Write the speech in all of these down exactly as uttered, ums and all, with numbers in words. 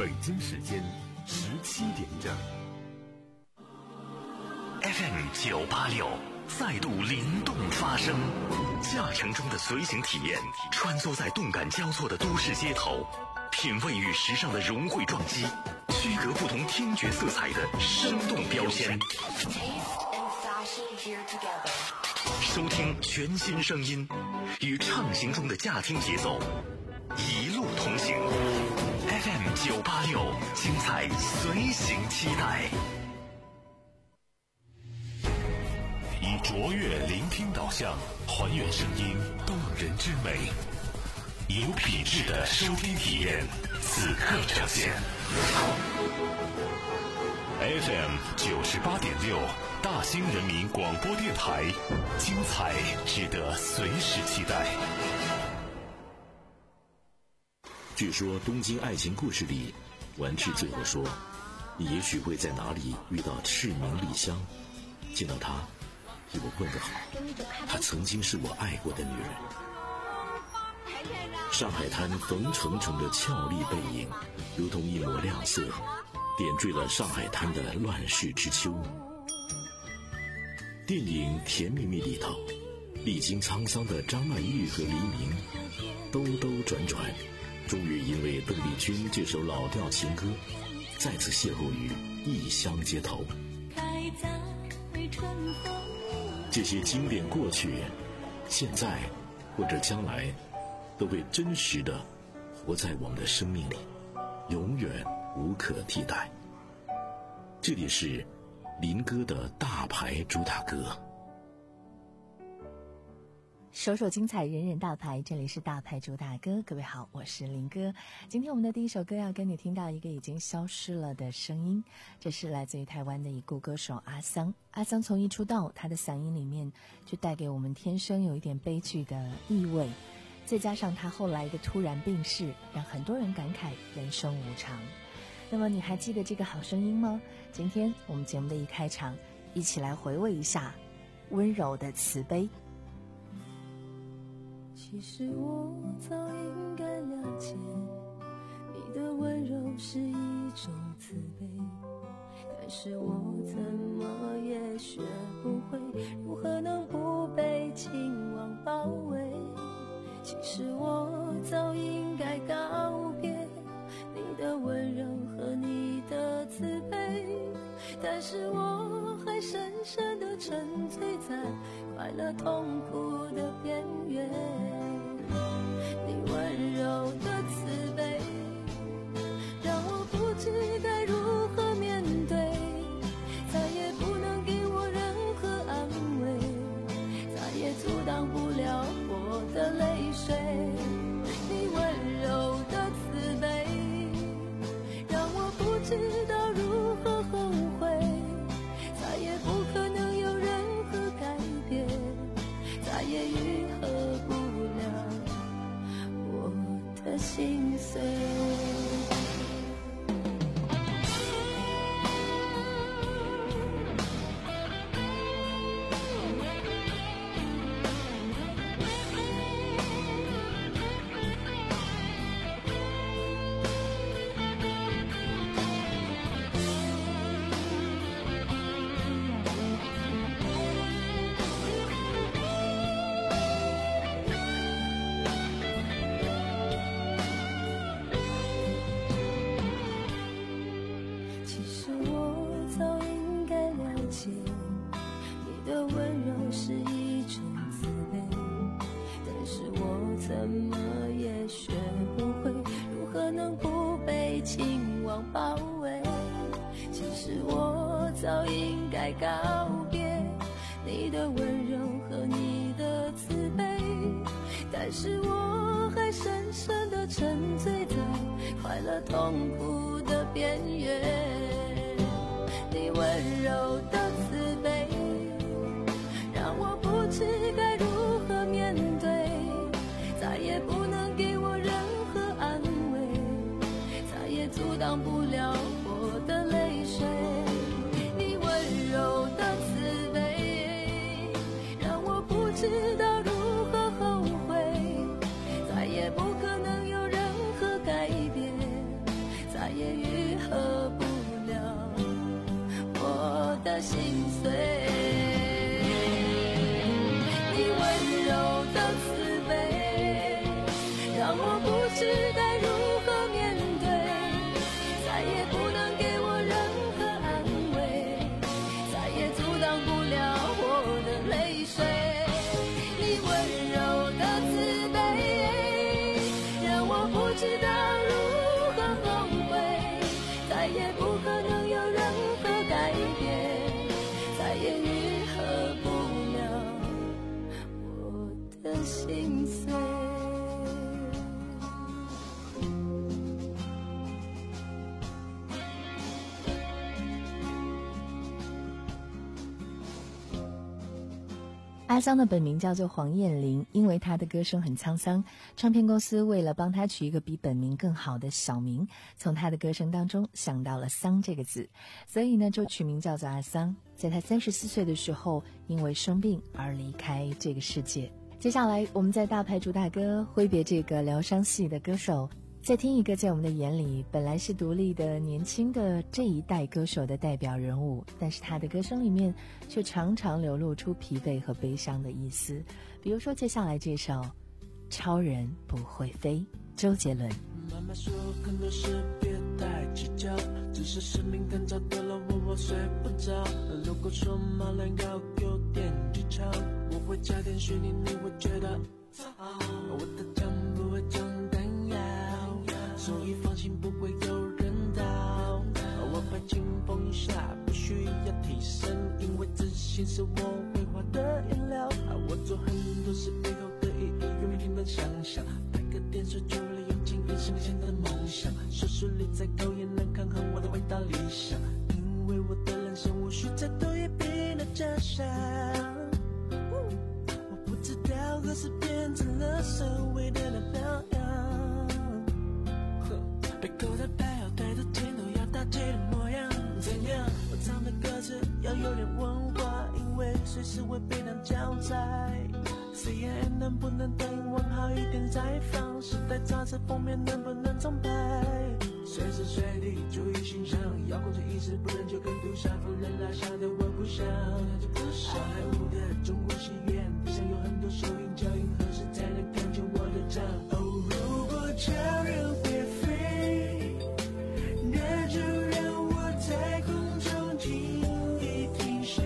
北京时间十七点整。 F M 九八六再度灵动发声，驾乘中的随行体验，穿梭在动感交错的都市街头，品味与时尚的融汇撞击，区隔不同听觉色彩的生动标签。收听全新声音，与畅行中的驾听节奏一路同行。F M 九八六，精彩随行期待。以卓越聆听导向，还原声音动人之美，有品质的收听体验，此刻呈现。F M 九十八点六，大兴人民广播电台，精彩值得随时期待。 据说《东京爱情故事》里，丸治最后说：“你也许会在哪里遇到赤名莉香，见到她，替我问个好，她曾经是我爱过的女人。”上海滩冯程程的俏丽背影，如同一抹亮色，点缀了上海滩的乱世之秋。电影《甜蜜蜜》里头，历经沧桑的张曼玉和黎明，兜兜转转，终于因为邓丽君这首老调情歌，再次邂逅于异乡街头。这些经典过去，现在或者将来，都会真实的活在我们的生命里，永远无可替代。这里是林哥的大牌主打歌。 首首精彩，人人大牌，这里是大牌主打歌。各位好，我是林哥。今天我们的第一首歌要跟你听到一个已经消失了的声音，这是来自于台湾的已故歌手阿桑。阿桑从一出道，他的嗓音里面就带给我们天生有一点悲剧的意味，再加上他后来的突然病逝，让很多人感慨人生无常。那么你还记得这个好声音吗？今天我们节目的一开场，一起来回味一下温柔的慈悲。 其实我早应该了解，你的温柔是一种慈悲，但是我怎么也学不会，如何能不被情网包围。其实我早应该告别你的温柔和你的慈悲，但是我还深深地沉醉在快乐痛苦的边缘。你温柔的慈悲让我不知该如何面对，再也不能给我任何安慰，再也阻挡不了我的泪水。你温柔的慈悲让我不知道如何后悔，再也不可能有任何改变，再也愈合不了我的心碎。怎么也学不会，如何能不被情网包围。其实我早应该告别你的温柔和你的慈悲，但是我还深深地沉醉在快乐痛苦的边缘。你温柔的慈悲让我不知该如何面对，再也不能给我任何安慰，再也阻挡不了我的泪水。你温柔的慈悲让我不知道如何后悔，再也不可能有任何改变，再也道如何后悔，再也不可能有任何改变，再也愈合不了我的心碎。 阿桑的本名叫做黄燕玲，因为她的歌声很沧桑，唱片公司为了帮她取一个比本名更好的小名，从她的歌声当中想到了桑这个字，所以呢就取名叫做阿桑。在她三十四岁的时候，因为生病而离开这个世界。接下来我们在大牌主大哥挥别这个疗伤系的歌手，再听一个在我们的眼里本来是独立的年轻的这一代歌手的代表人物，但是他的歌声里面却常常流露出疲惫和悲伤的意思。比如说接下来这首《超人不会飞》，周杰伦。 妈妈说很多事别太计较，只是生命更早的了我我睡不着。如果说马兰高有点技巧，我会加点虚拟，你会觉得我的枪不会长弹药，所以放心不会有人逃。我拍轻风一下不需要提升，因为自信是我绘画的颜料。我做很多事背后的意义永远不能想象，拍个电视剧为了用钱跟实现的梦想，收视率再高也能抗衡我的伟大理想，因为我的人生无需再多也比那假象。我不知道何时变成了所谓的那表扬，被扣在拍好抬头镜头要大气的模样，怎样我唱的歌词要有点文化，因为随时会被当教材。C N N 能不能等往好一点再放，时代杂志封面能不能重拍，随时随地注意形象，遥控着一时不忍就跟杜莎夫人拉下的我不想。好莱坞的中国戏院地上有很多收音胶音，何时才能看见我的账？哦，如果超人会飞，那就让我在空中轻易停歇，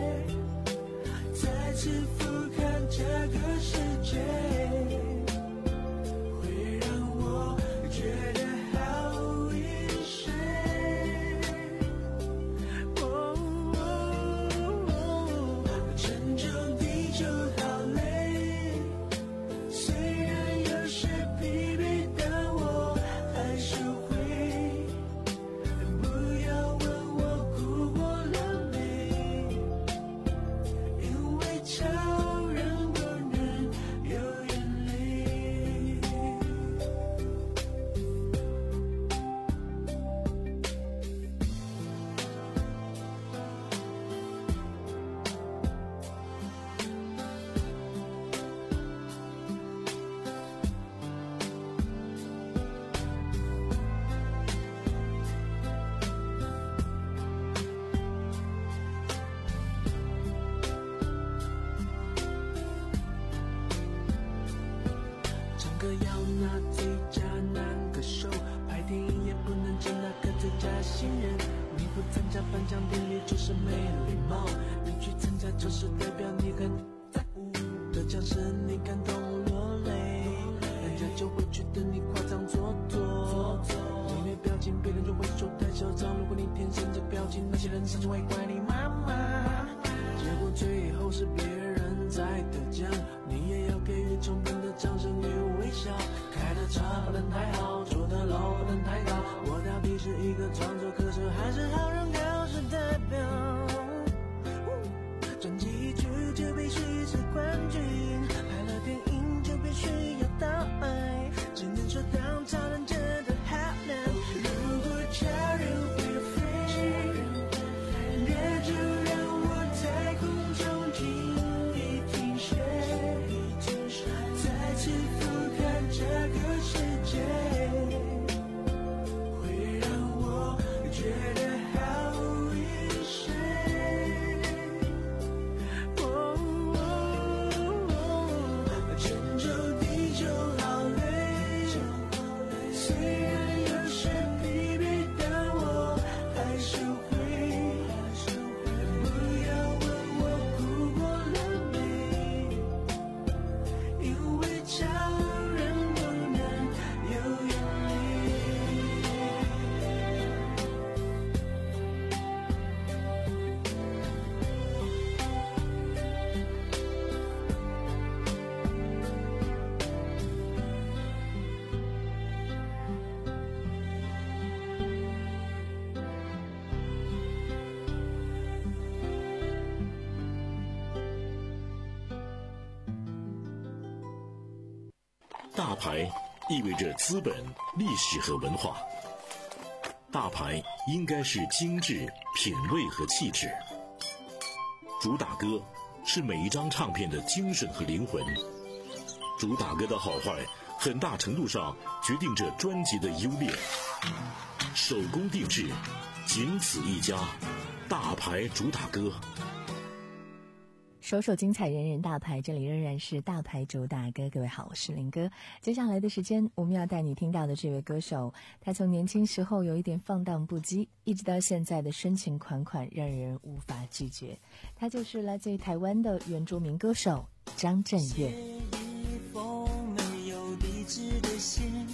再次俯瞰这个世界，会让我觉得好一些。哦哦，拯救地球好累，虽然有时疲惫，但我还是会。不要问我哭过了没，因为超人不能有眼泪。唱歌要拿最佳男歌手，拍电影也不能只拿个最佳新人。你不参加颁奖典礼就是没礼貌，你去参加就是代表你很在乎。得奖时你感动落泪，人家就会觉得你夸张做作。你没表情，别人就会说太嚣张。如果你天生这表情，那些人甚至会怪你妈妈。结果最后是别人在得奖，你也要给予充分的掌声与微笑。开的车不能太好，住的楼不能太高，我到底是一个创作歌手还是好人搞事代表？专辑一出就必须是冠军，拍了电影就必须要倒卖，只能说当超人真的好难。如果超人会飞，那大牌意味着资本、历史和文化。大牌应该是精致、品味和气质。主打歌是每一张唱片的精神和灵魂。主打歌的好坏，很大程度上决定着专辑的优劣。手工定制，仅此一家，大牌主打歌。 首首精彩，人人大牌，这里仍然是大牌主打歌。各位好，我是林哥。接下来的时间，我们要带你听到的这位歌手，他从年轻时候有一点放荡不羁，一直到现在的深情款款，让人无法拒绝。他就是来自于台湾的原住民歌手张震岳。 一封没有地址的信，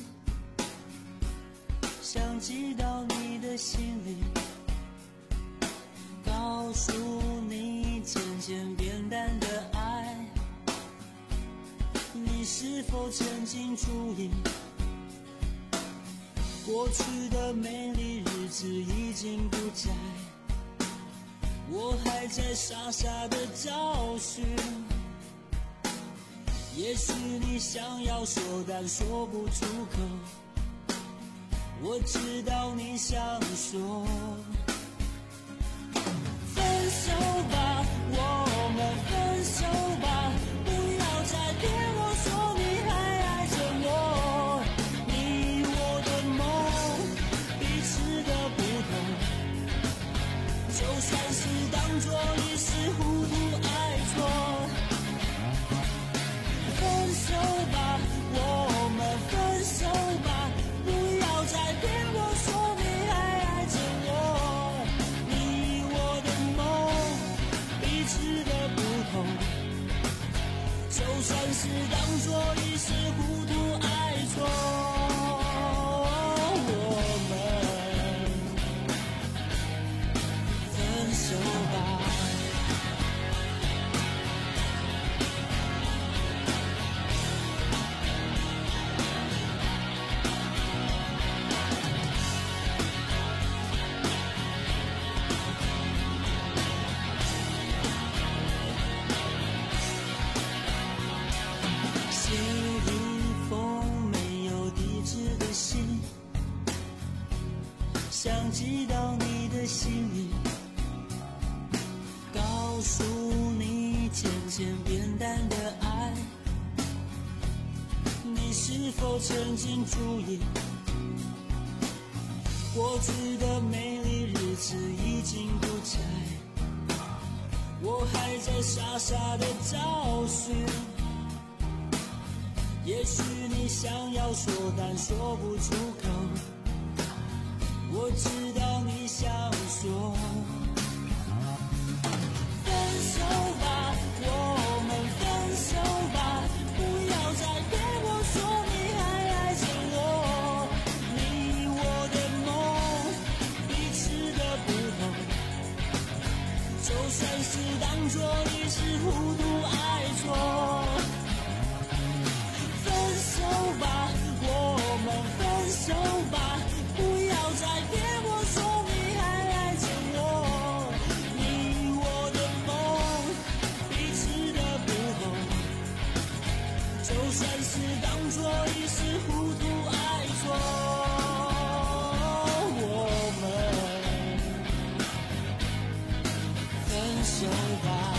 想寄到你的心里，告诉你渐渐变淡的爱，你是否曾经注意，过去的美丽日子已经不在，我还在傻傻的找寻，也许你想要说但说不出口，我知道你想说分手吧，我们分手吧，不要再骗我说你还爱着我，你我的梦彼此的不同，就算是当作一时糊涂爱错，分手吧，我们分手吧，不要再骗我说你还爱着我，你我的彼此的不同，就算是当作一时糊涂爱错，我们分手吧。想寄到你的心里，告诉你渐渐变淡的爱，你是否曾经注意，过去的美丽日子已经不在，我还在傻傻的找寻，也许你想要说但说不出口，我知道你想说分手吧，我们分手吧，不要再骗我说你还爱着我，你我的梦彼此的不同，就算是当作一时糊涂爱错，分手吧，我们分手吧，不要再骗我说你还爱着我，你我的梦彼此的不同，就算是当作一时糊涂爱错，我们分手吧。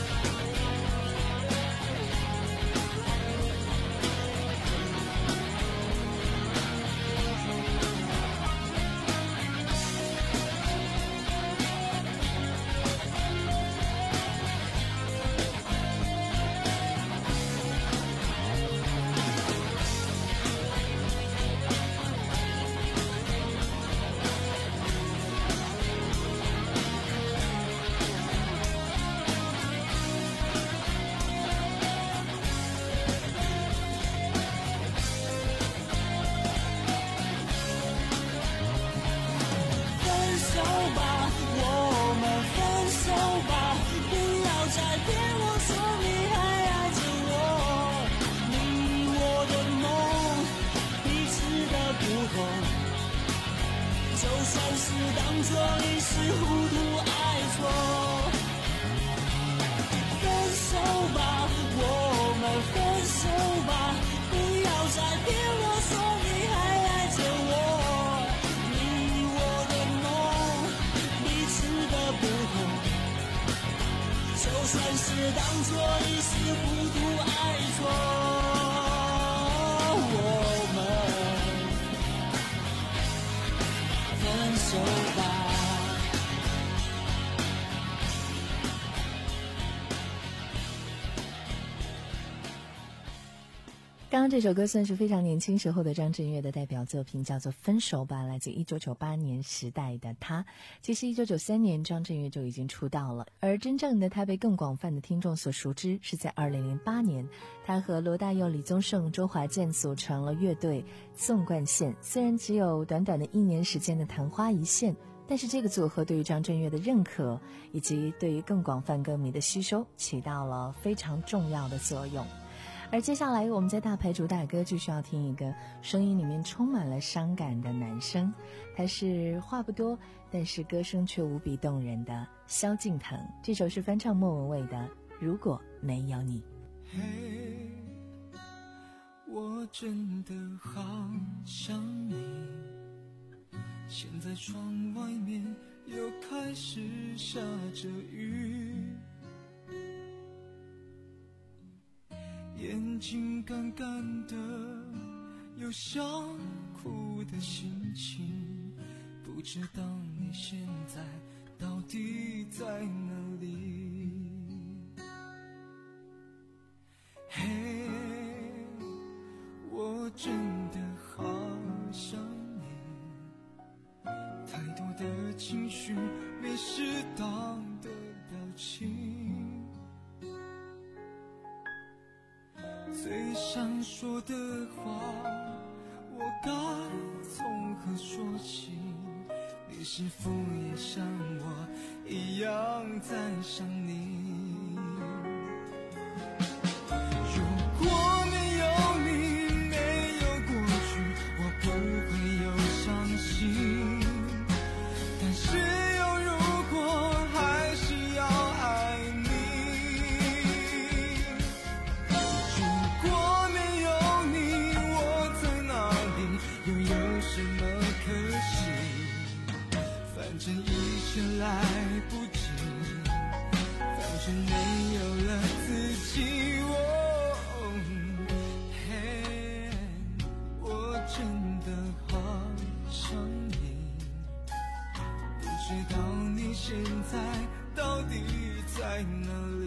当作一时糊涂爱错，分手吧，我们分手吧，不要再当作一时糊涂爱错，我们分手吧。 刚刚这首歌算是非常年轻时候的张震岳的代表作品，叫做《分手吧》，来自一九九八年时代的他。其实一九九三年张震岳就已经出道了，而真正的他被更广泛的听众所熟知是在二零零八年，他和罗大佑、李宗盛、周华健组成了乐队纵贯线。虽然只有短短的一年时间的昙花一现，但是这个组合对于张震岳的认可以及对于更广泛歌迷的吸收起到了非常重要的作用。而接下来我们在大牌主打歌就需要听一个声音里面充满了伤感的男声，他是话不多但是歌声却无比动人的萧敬腾。这首是翻唱莫文蔚的《如果没有你》。 嘿，我真的好想你，现在窗外面又开始下着雨，眼睛干干的，有想哭的心情，不知道你现在到底在哪里。嘿，我真的好想你，太多的情绪，没适当的表情，最想说的话，我该从何说起？你是否也像我一样在想你？如果没有你，没有过去，我不会有伤心。但是有如果，还是要爱你。如果没有你，我在哪里，又有什么可惜？反正一切来不及，反正没有了自己。哦，嘿，我真的好想你，不知道你现在到底在哪里。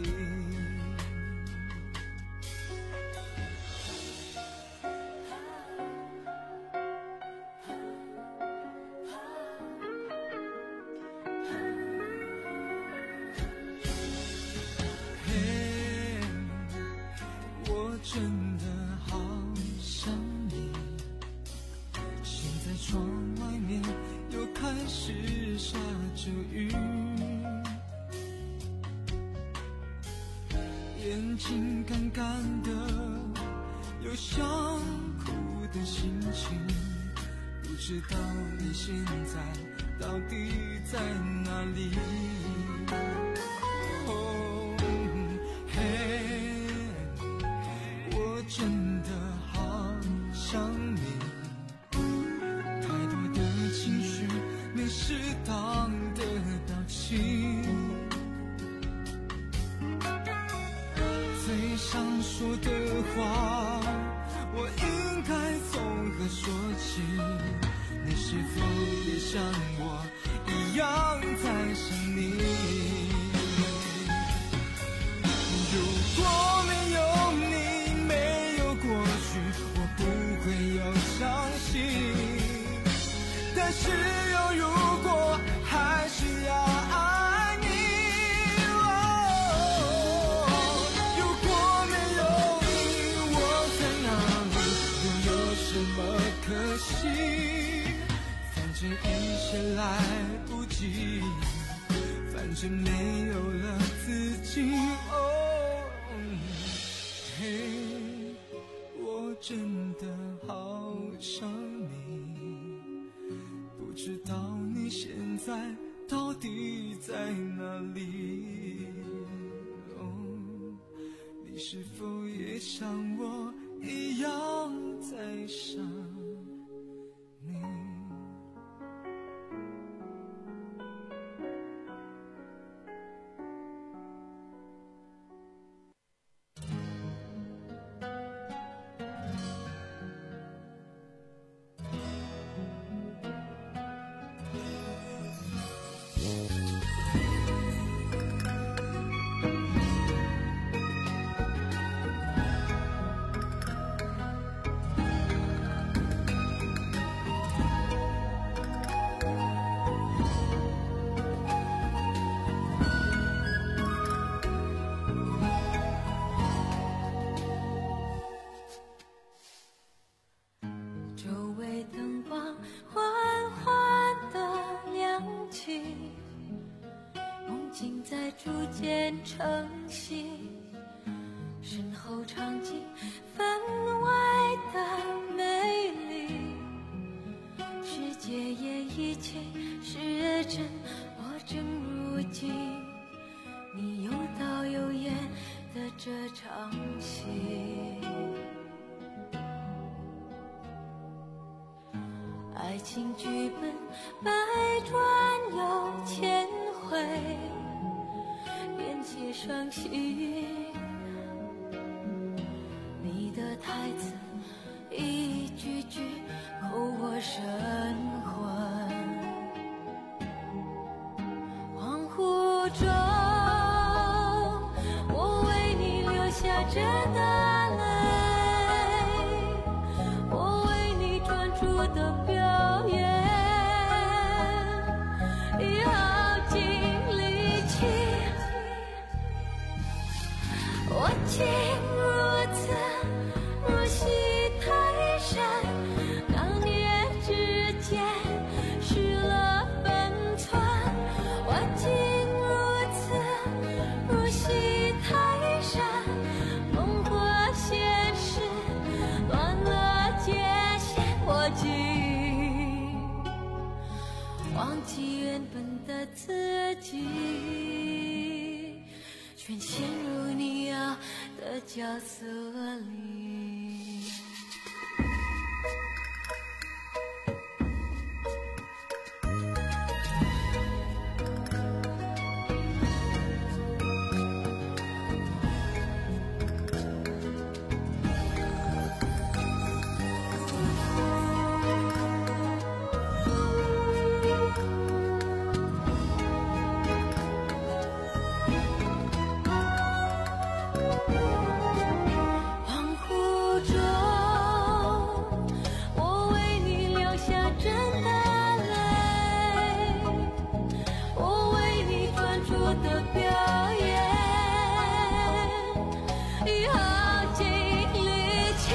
真的好想你，现在窗外面又开始下着雨，眼睛干干的，有想哭的心情，不知道你现在到底在哪里。哦，嘿，真的好想你，太多的情绪，没适当的表情，最想说的话，我应该从何说起？你是否也像我一样在想你？如果没有你，会有伤心，但是有如果，还是要爱你。哦，如果没有你，我在哪里，又有什么可惜？反正一切来不及，反正没有了自己。哦，嘿，我真的好想你，不知道你现在到底在哪里。哦，你是否也像我一样在想你？ 渐成型，身后场景分外的美丽，世界也一切是真，我正如今你有导有演的这场戏。爱情剧本百转又千回，便写上戏，你的台词一句句扣我神魂。恍惚中我为你流下真的泪，我为你专注的表演已耗尽力气，我竟如此入戏太深，当年之间失了分寸，我竟如此入戏太深，梦和现实乱了界限，我竟忘记原本的自己，全陷入你要的角色里。恍惚中我为你流下真的泪，我为你专注的表演已耗尽力气，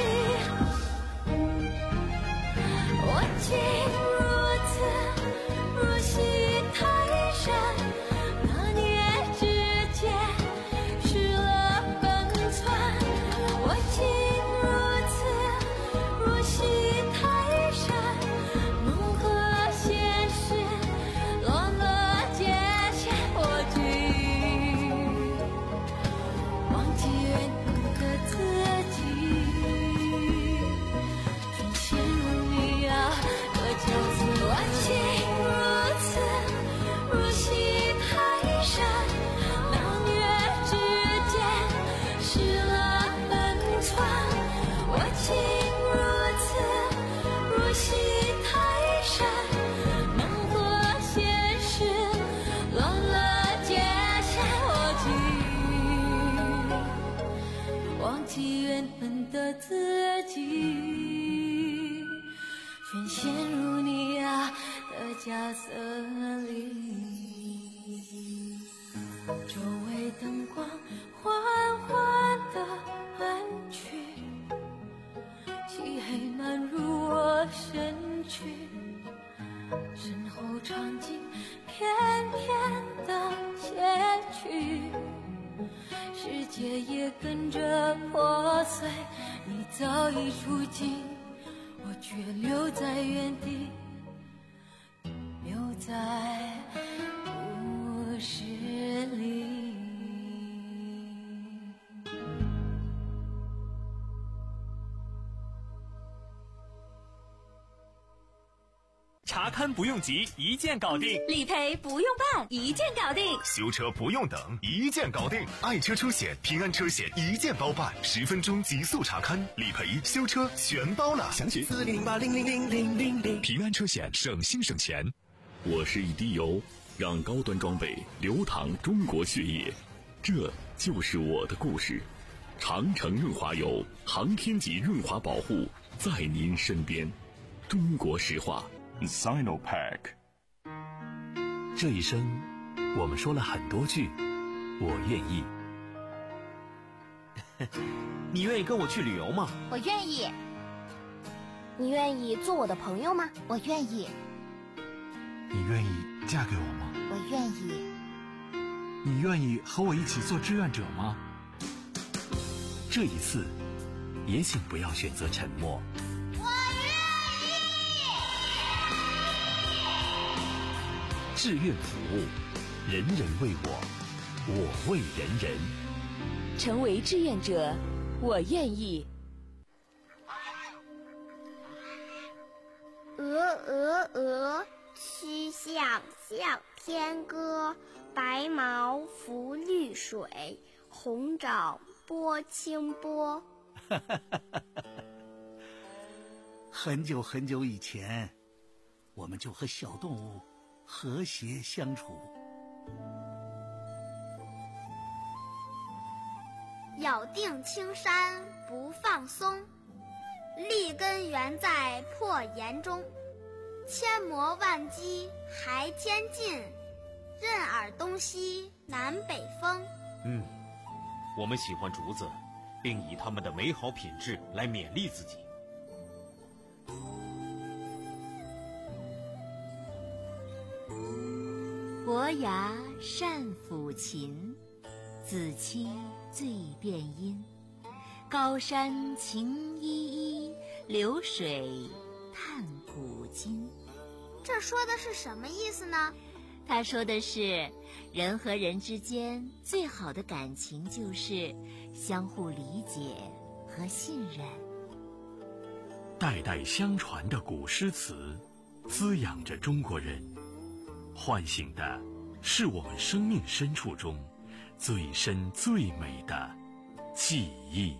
我竟如此入戏太深，那年之间失了分寸，我竟如此入戏太深，梦和现实乱了界限，我竟忘记原本的自己，全陷入你要的角色，我竟如此入戏太深，两月之间失了分寸，我竟如此入戏太深，梦和现实乱了界限，我竟忘记原本的自己，全陷入你要的角色里。周围灯光缓缓地暗去，漆黑漫入我身躯，身后场景片片的切去，世界也跟着破碎，你早已出境，我却留在原地，留在故事里。 查勘不用急，一键搞定； 理赔不用办，一键搞定； 修车不用等，一键搞定。爱车出险，平安车险一键包办，十分钟极速查勘、理赔、修车全包了。 详询四零八零零零零零零。 平安车险，省心省钱。 我是一滴油，让高端装备流淌中国血液，这就是我的故事。长城润滑油，航天级润滑保护，在您身边。中国石化。 Sinopack。 这一生，我们说了很多句“我愿意”。 你愿意跟我去旅游吗？ 我愿意。你愿意做我的朋友吗？我愿意。 你愿意嫁给我吗？ 我愿意。 你愿意和我一起做志愿者吗？ 这一次，也请不要选择沉默。 我愿意。志愿服务，人人为我，我为人人。 成为志愿者，我愿意。 鹅鹅鹅，曲项向天歌。白毛浮绿水，红掌拨清波。 很久很久以前，我们就和小动物和谐相处。 咬定青山不放松，立根原在破岩中。千磨万击还天进，任尔东西南北风。 嗯，我们喜欢竹子，并以它们的美好品质来勉励自己。 伯牙善抚琴，子期醉殿音。高山晴依依，流水叹古今。 这说的是什么意思呢？ 他说的是，人和人之间最好的感情就是相互理解和信任。 代代相传的古诗词，滋养着中国人，唤醒的是我们生命深处中最深最美的记忆。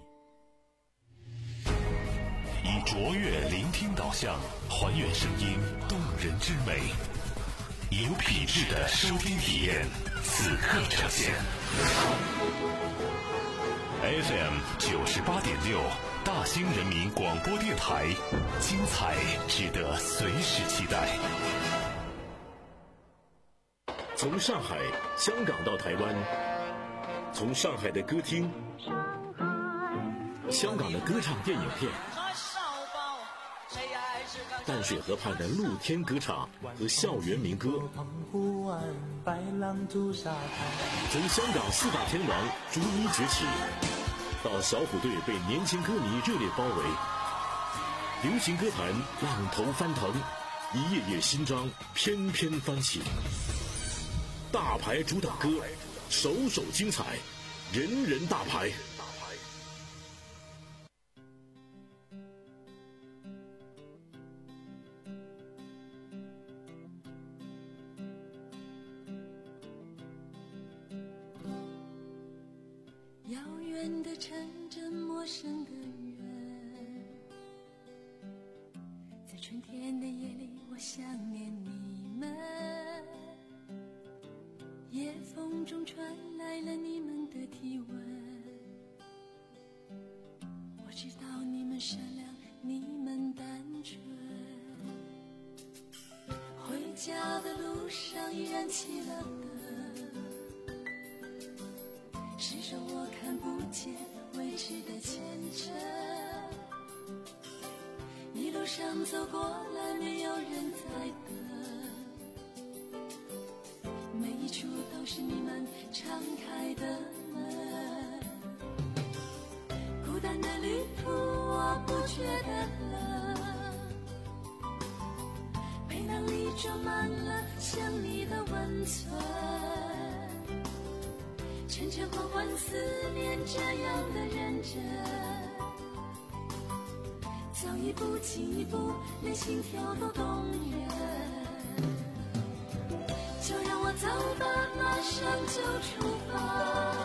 以卓越聆听导向，还原声音动人之美。有品质的收听体验，此刻呈现。F M 九十八点六，大兴人民广播电台，精彩值得随时期待。 从上海、香港到台湾，从上海的歌厅、香港的歌唱电影片，淡水河畔的露天歌场和校园民歌，从香港四大天王逐一崛起，到小虎队被年轻歌迷热烈包围，流行歌坛浪头翻腾，一页页新章翩翩翻起。大牌主打歌，首首精彩，人人大牌。 遥远的城镇，陌生的人，在春天的夜里，我想念你们。夜风中传来了你们的体温，我知道你们善良，你们单纯。回家的路上依然起了灯，是手我看不见未知的前程。一路上走过来，没有人在等，每一处都是你们敞开的门。孤单的旅途我不觉得冷，背囊里装满了想你的温存。沉沉缓缓思念，这样的认真，走一步进一步，连心跳都动人。就让我走吧，马上就出发，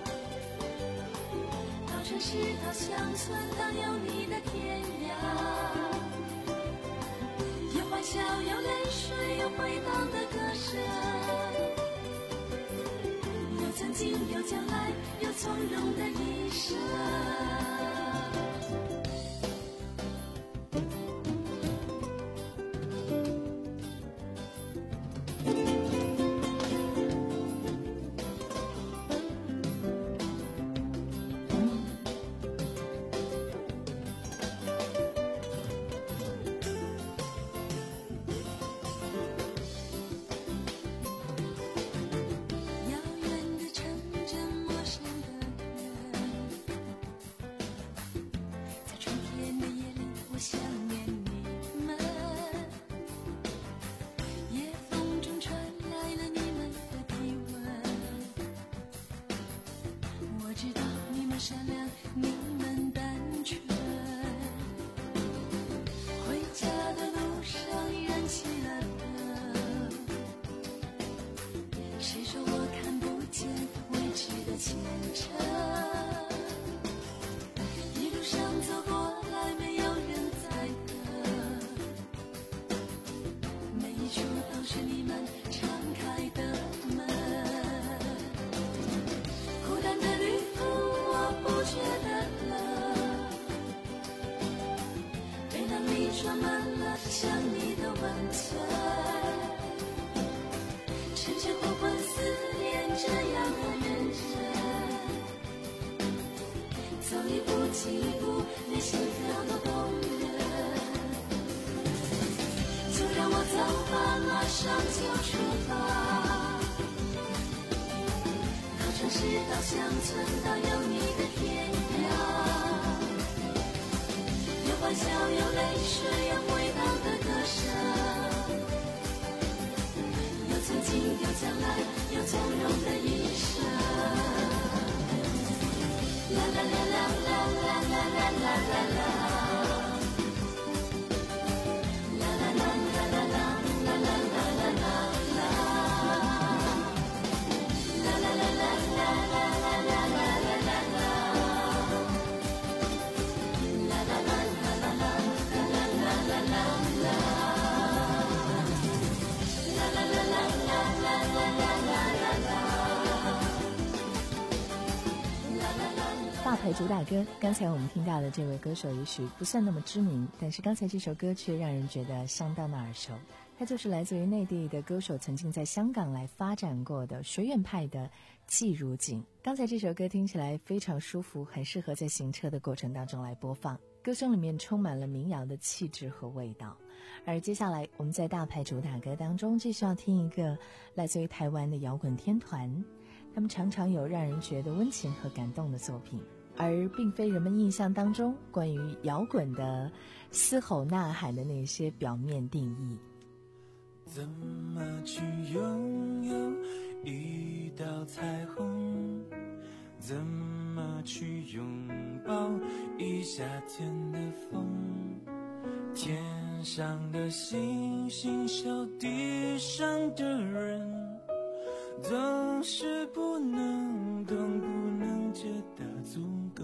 到城市到乡村，到有你的天涯。有欢笑，有泪水，有回荡的歌声，有曾经，有将来，有从容的一生。遥远的发马上就出发。到城市到乡村到有你的天涯，有欢笑有泪水有回荡的歌声，有曾经有将来有从容的一生。啦啦啦啦啦啦啦啦啦啦啦。 大牌主打歌，刚才我们听到的这位歌手也许不算那么知名，但是刚才这首歌却让人觉得相当的耳熟。他就是来自于内地的歌手，曾经在香港来发展过的学院派的季如锦。刚才这首歌听起来非常舒服，很适合在行车的过程当中来播放，歌声里面充满了民谣的气质和味道。而接下来我们在大牌主打歌当中继续要听一个来自于台湾的摇滚天团，他们常常有让人觉得温情和感动的作品，而并非人们印象当中关于摇滚的嘶吼呐喊的那些表面定义。 怎么去拥有一道彩虹？怎么去拥抱一夏天的风？天上的星星笑地上的人，总是不能懂，不能觉得足够。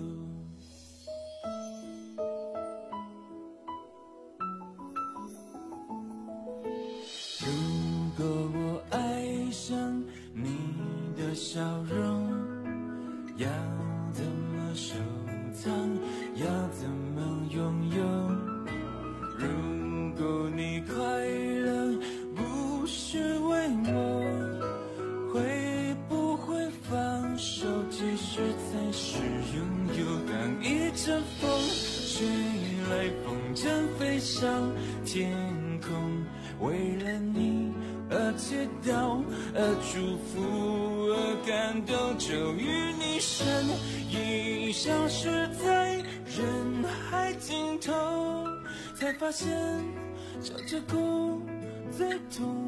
如果我爱上你的笑容，要怎么收藏，要怎么拥有？如果你快乐不是为我，会不会放手，其实才是拥有？当一阵风吹来，风筝飞上天空，为了你而祈祷，而祝福，而感动，就与你身影消失在人海尽头，才发现笑着哭最痛。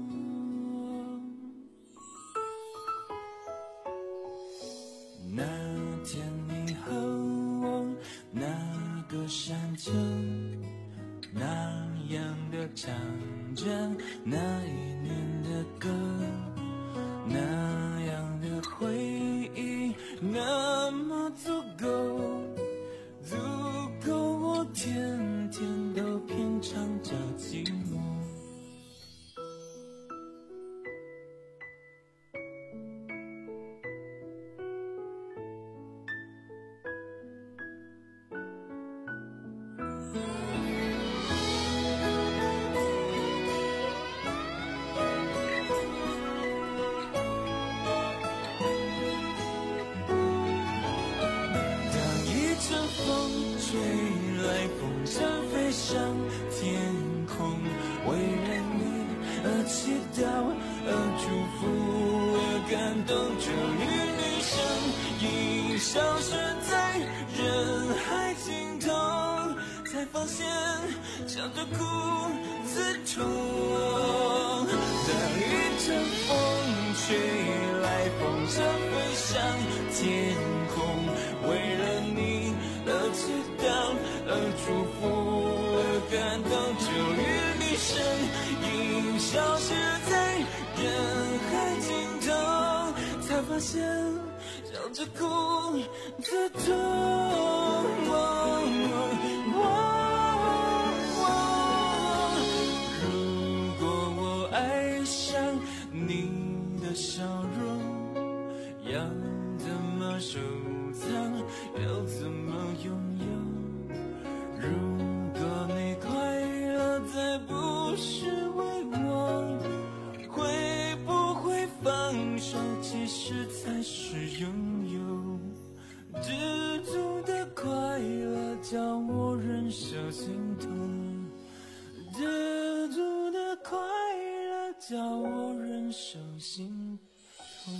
那天你和我那个山丘，那样的唱着那一年的歌，那样的回忆那么足够，足够我天天都品尝着寂寞。吹来，风筝飞上天空，为了你而祈祷，而祝福，而感动，就与你身影消失在人海尽头，才发现笑着哭最痛。当一阵风吹来，风筝飞上天空，为了你而祈祷，而祝福，而感动，就与你身影消失在人海尽头，才发现笑着哭最痛。如果我爱上你的笑容，要怎么收藏，要怎么拥有？如果你快乐再不是为我，会不会放手，其实才是拥有？知足的快乐叫我忍受心痛，知足的快乐叫我忍受心痛。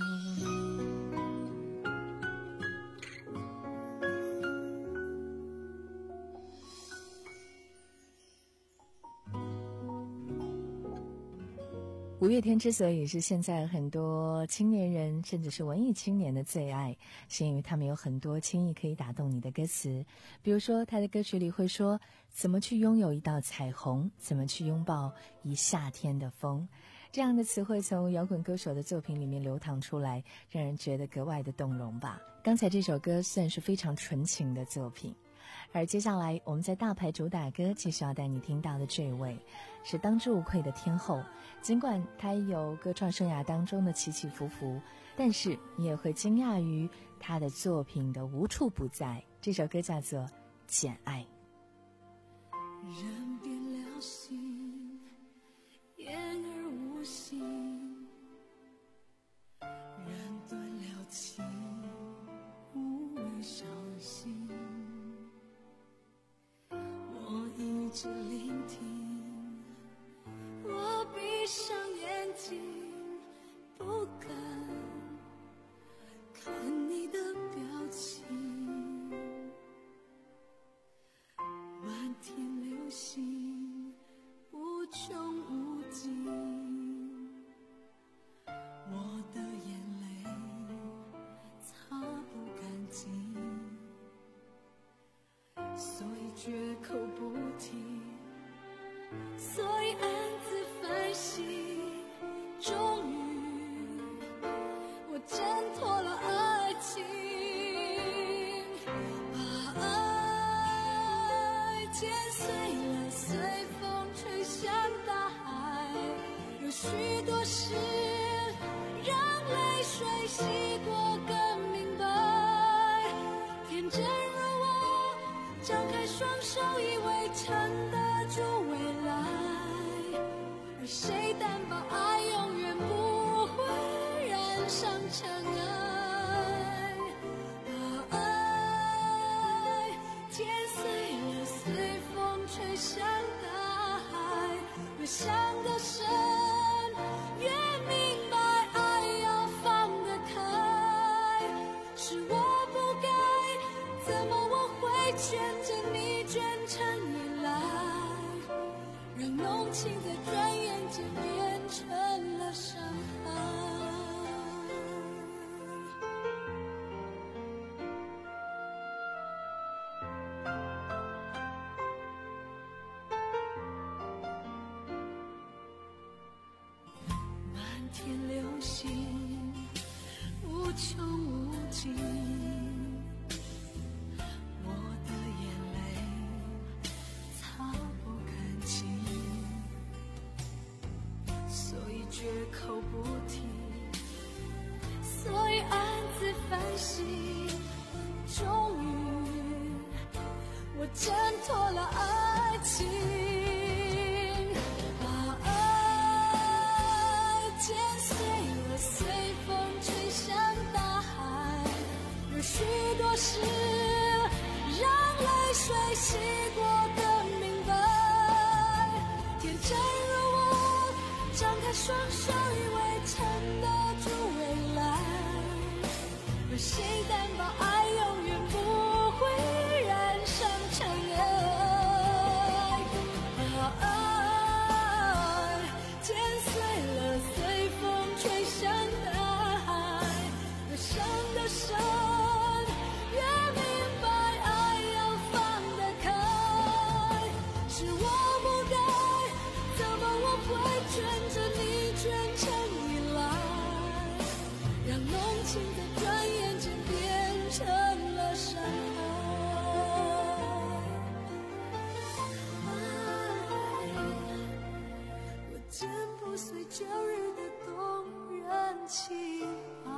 五月天之所以是现在很多青年人甚至是文艺青年的最爱，是因为他们有很多轻易可以打动你的歌词。比如说他的歌曲里会说，怎么去拥有一道彩虹，怎么去拥抱一夏天的风，这样的词汇从摇滚歌手的作品里面流淌出来，让人觉得格外的动容吧。刚才这首歌算是非常纯情的作品。而接下来我们在大牌主打歌继续要带你听到的这位是当之无愧的天后，尽管她有歌唱生涯当中的起起伏伏，但是你也会惊讶于她的作品的无处不在。这首歌叫做《简爱》。 人变了心，言而无信，人断了情，无谓伤心。我一直聆听，我闭上眼睛，不敢看你的表情。漫天流星无穷无尽，我的眼泪擦不干净，所以绝口不提，所以暗自反省。终于我挣脱了爱情，把爱剪碎了，随风吹向大海。有许多事让泪水洗过更明白。天真如我张开双手，以为撑得住未来，而谁担保爱永远不会染上尘埃。把爱剪碎了，随风吹向大海。越想得深，越明白爱要放得开。是我不该，怎么我会牵着你卷成依赖，让浓情在转眼间变成了伤害。漫天流星无穷无尽，我的眼泪擦不干净，所以绝口不提，所以暗自反省。终于我挣脱了爱情，把爱剪碎了，随风吹向大海。有许多事让泪水洗过更明白。天真如我张开双手，以为撑得住未来，而谁担保爱永远不会染上尘埃。把爱剪碎了，随风吹向大海。越伤得深，越明白爱要放得开。是我不该，怎么我会卷着你卷成依赖，让浓情在转眼间变成了伤害。我剪不碎旧日的动人情爱，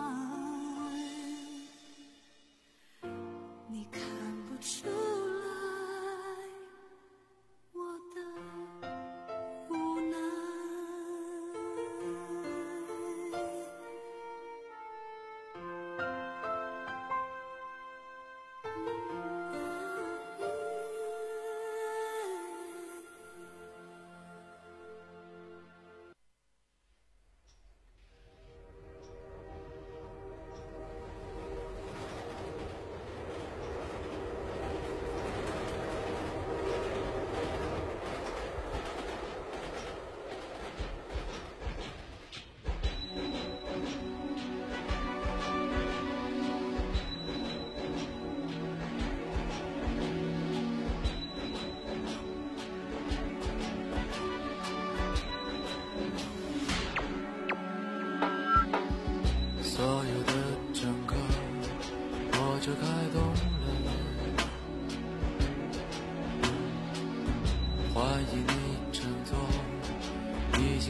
你看不出来我的无奈。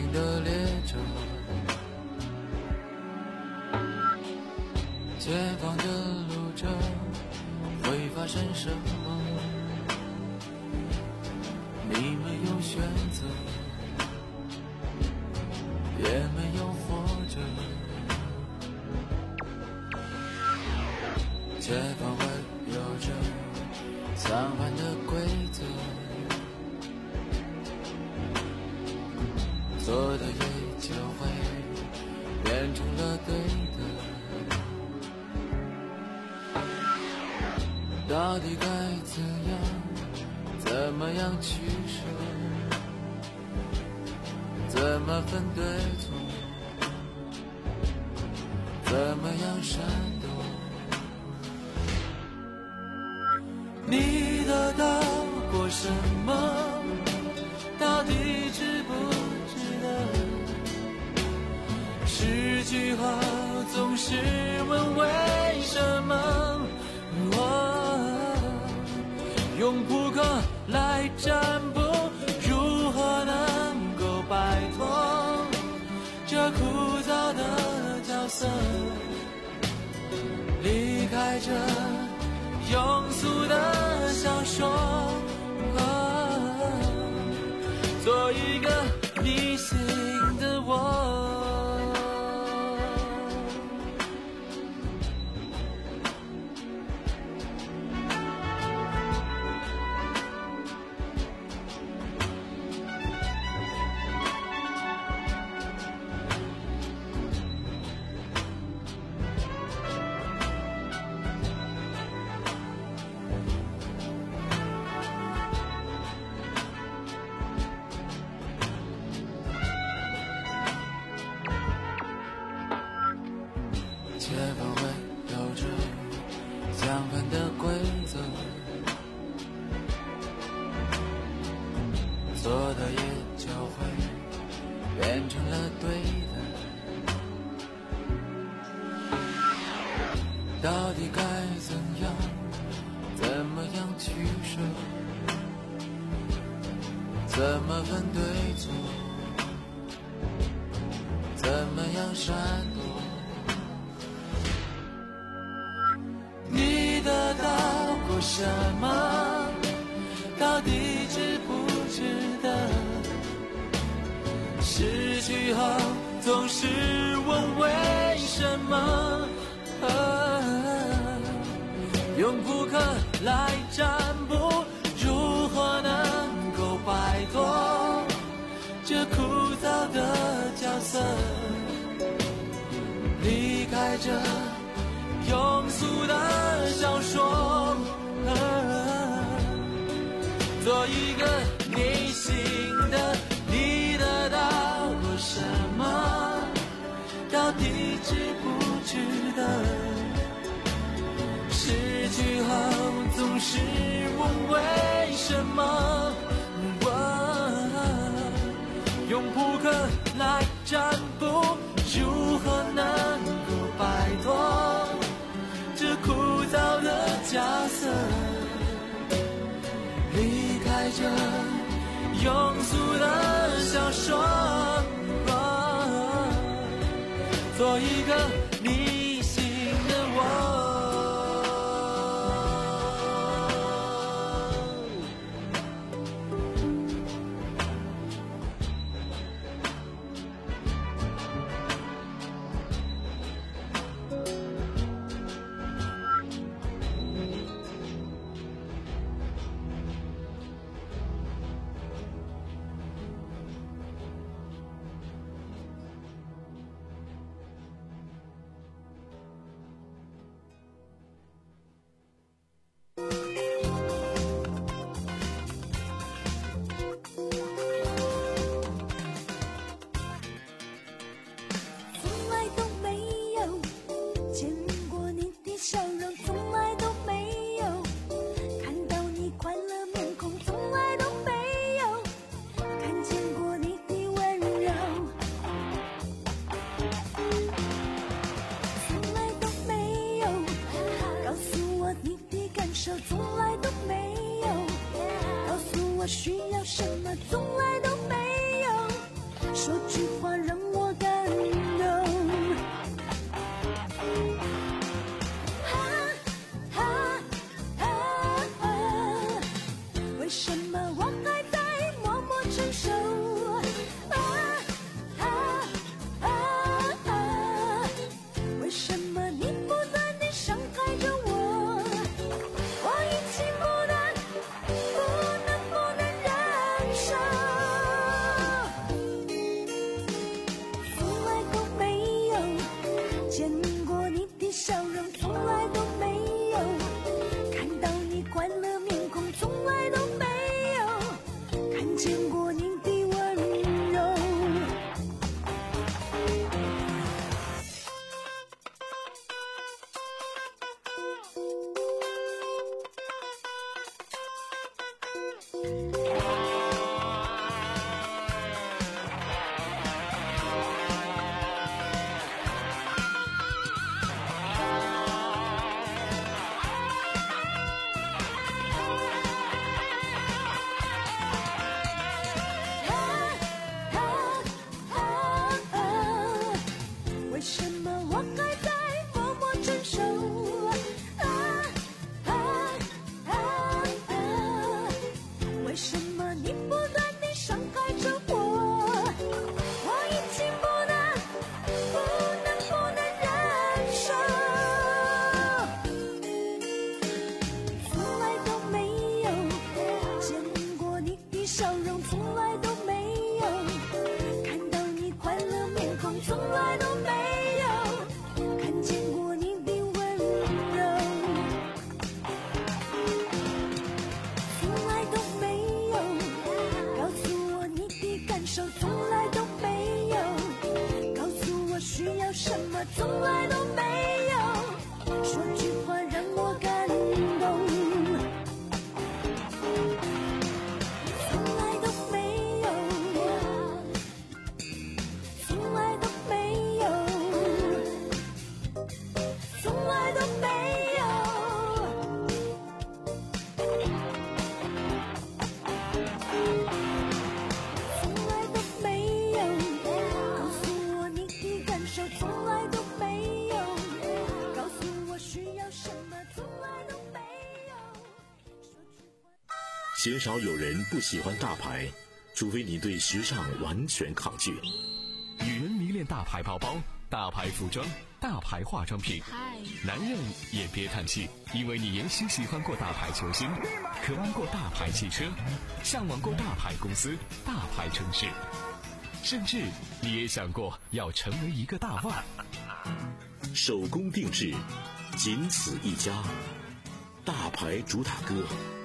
的列车，前方的路程会发生什么？你没有选择，也没有活着。前方会有着相反的规则，错的也就会变成了对的。到底该怎样，怎么样取舍，怎么分对错，怎么样闪躲？你得到过什么？到底值不值得？失去后总是问为什么？用扑克来占卜，如何能够摆脱这枯燥的角色？离开这庸俗的小说，做一个逆行的我。前方会有着相反的规则，错的也就会变成了对的。到底该怎样，怎么样取舍，怎么分对错，怎么样闪躲？你得到过什么？到底值不值得？失去后总是问为什么？用扑克来占卜，如何能够摆脱这枯燥的角色？离开这庸俗的小说，做一个逆行的。你得到过什么？到底值不值得？失去后总是问为什么？用扑克来占卜，如何能够摆脱这枯燥的角色？离开这庸俗的小说，做一个逆行的我。 需要什么，从来都没有说句么从来都没有，说句话让我感动，从来都没有，从来都没有，从来都没有。 鲜少有人不喜欢大牌，除非你对时尚完全抗拒。 女人迷恋大牌包包、大牌服装、大牌化妆品，男人也别叹气，因为你也许喜欢过大牌球星，渴望过大牌汽车，向往过大牌公司、大牌城市，甚至你也想过要成为一个大腕。 手工定制，仅此一家，大牌主打歌。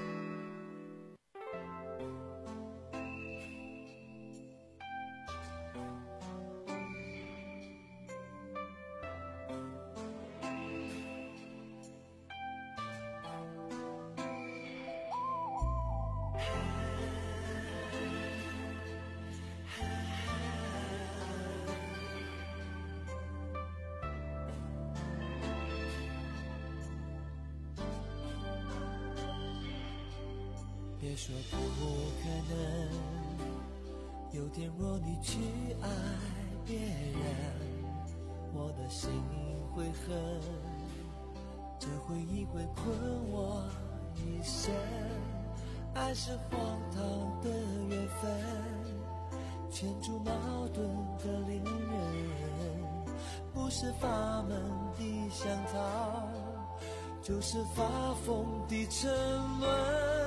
别说不可能，有天若你去爱别人，我的心会恨，这回忆会困我一生。爱是荒唐的缘分，牵出矛盾的恋人，不是法门的香草，就是发疯的沉沦。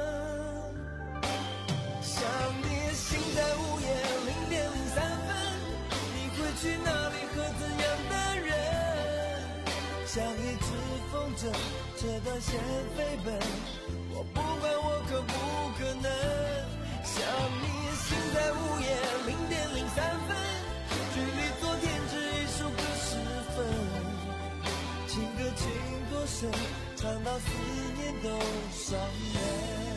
想你心在午夜零点零三分，你会去哪里和怎样的人？像一只风筝，这段线飞奔，我不管我可不可能。想你心在午夜零点零三分，距离昨天只一首歌时分，情歌情多深，唱到思念都伤人。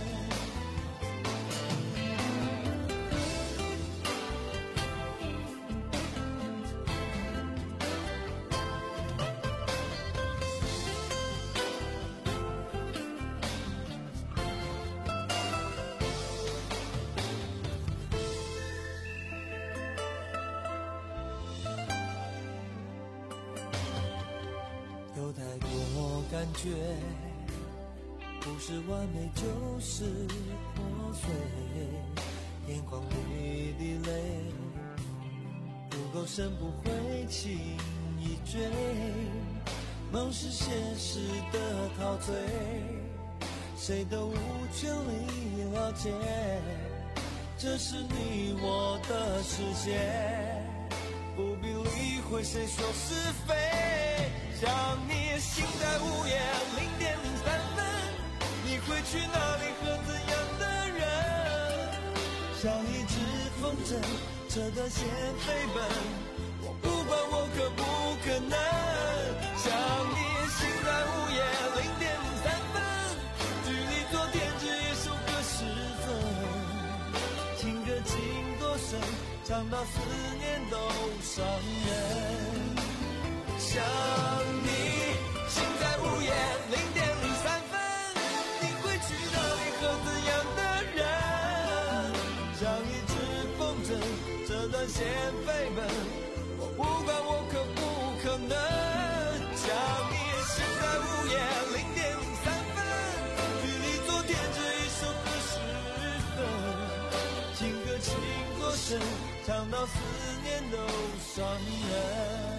有太多感觉，不是完美就是破碎，眼眶里的泪不够深，不会轻易追，梦是现实的陶醉，谁都无权利了解，这是你我的世界，不必理会谁说是非。想你心在午夜零点零三分，你会去哪里和怎样的人？像一只风筝，扯断线飞奔，我不管我可不可能。想你心在午夜零点零三分，距离昨天只一首歌时分，情歌情多深，唱到思念都伤人。想你心在午夜零点零三分，你会去哪里和怎样的人？像一只风筝，这段线飞奔，我不管我可不可能。想你心在午夜零点零三分，距离昨天只一首歌时分，情歌情多深，唱到思念都伤人。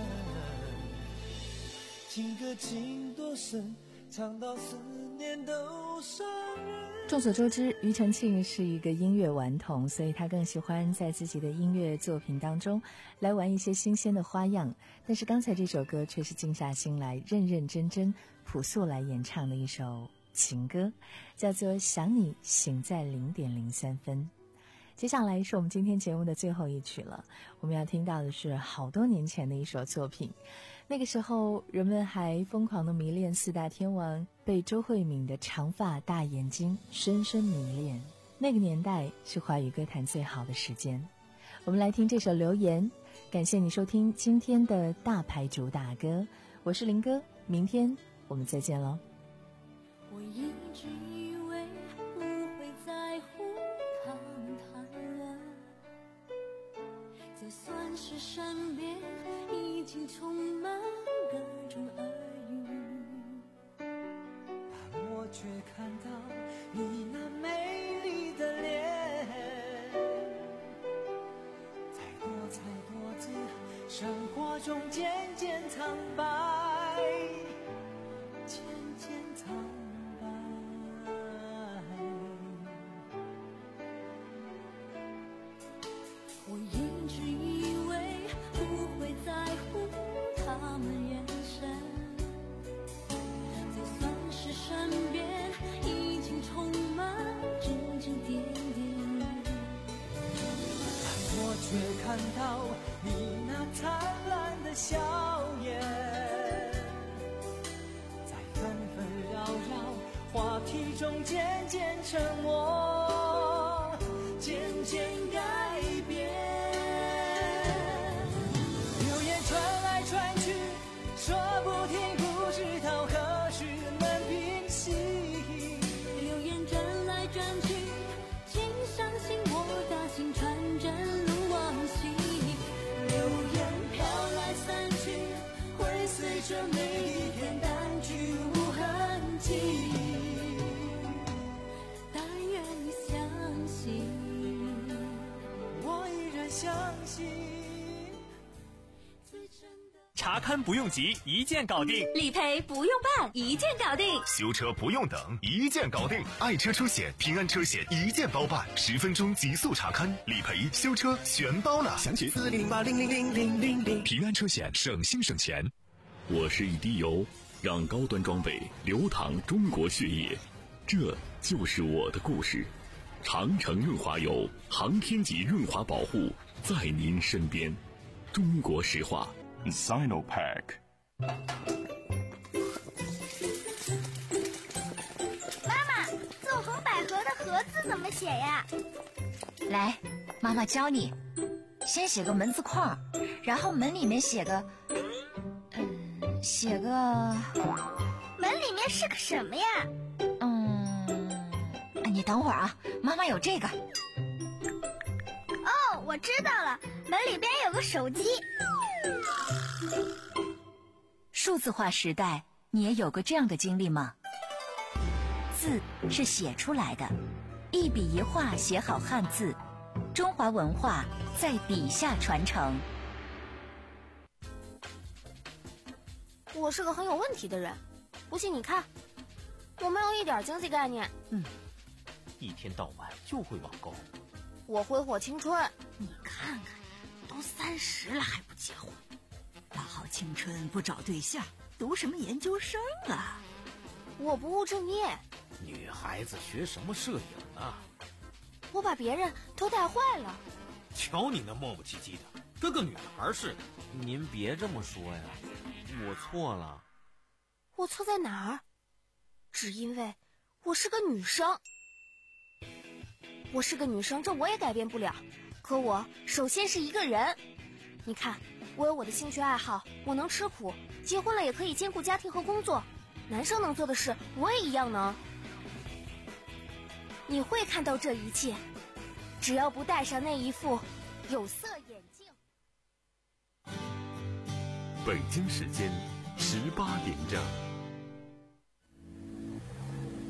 情歌情多深，唱到思念都伤人。 众所周知，庾澄庆是一个音乐顽童，所以他更喜欢在自己的音乐作品当中来玩一些新鲜的花样。但是刚才这首歌却是静下心来，认认真真、朴素来演唱的一首情歌，叫做《想你醒在零点零三分》。 接下来是我们今天节目的最后一曲了，我们要听到的是好多年前的一首作品。那个时候人们还疯狂地迷恋四大天王，被周慧敏的长发大眼睛深深迷恋。那个年代是华语歌坛最好的时间。我们来听这首《留言》，感谢你收听今天的大牌主打歌，我是林哥，明天我们再见喽。 我一直以为不会在乎他们谈论，就算是身边已经充满各种耳语， 但我却看到你那美丽的脸，在多彩多姿生活中渐渐苍白，渐渐苍白。 我一直以为不会在乎他们眼神，就算是身边已经充满指指点点， 但我却看到你那灿烂的笑颜，在纷纷扰扰话题中渐渐沉默，渐渐改变。流言传来传去，说不停，不知道何时能平息。 流言转来转去，请相信我的心传真如往昔。流言飘来散去，会随着每一天淡去无痕迹。但愿你相信， 我依然相信。 查看不用急，一键搞定； 理赔不用办，一键搞定； 修车不用等，一键搞定。爱车车险、平安车险一键包办，十分钟极速查看，理赔、修车全包了。详情四零零八零零零零零零。平安车险，省心省钱。 我是一滴油，让高端装备流淌中国血液，这就是我的故事。长城润滑油，航天级润滑保护，在您身边。中国石化。 Sinopack。 妈妈，纵横捭阖的阖字怎么写呀？ 来，妈妈教你，先写个门字框，然后门里面写个嗯写个门里面是个什么呀？ 嗯你等会儿啊，妈妈有这个。 哦，我知道了，门里边有个手机。 数字化时代，你也有过这样的经历吗？字是写出来的，一笔一画写好汉字，中华文化在笔下传承。 我是个很有问题的人，不信你看，我没有一点经济概念。 嗯，一天到晚就会网购。 我挥霍青春。 你看看，都三十了还不结婚，大好青春不找对象，读什么研究生啊？ 我不务正业。 女孩子学什么摄影啊？ 我把别人都带坏了。 瞧你那磨磨唧唧的，跟个女孩似的。您别这么说呀，我错了。 我错在哪儿？只因为我是个女生。我是个女生，这我也改变不了。可我首先是一个人。你看，我有我的兴趣爱好，我能吃苦，结婚了也可以兼顾家庭和工作。男生能做的事，我也一样能。你会看到这一切，只要不戴上那一副有色眼镜。 北京时间十八点整。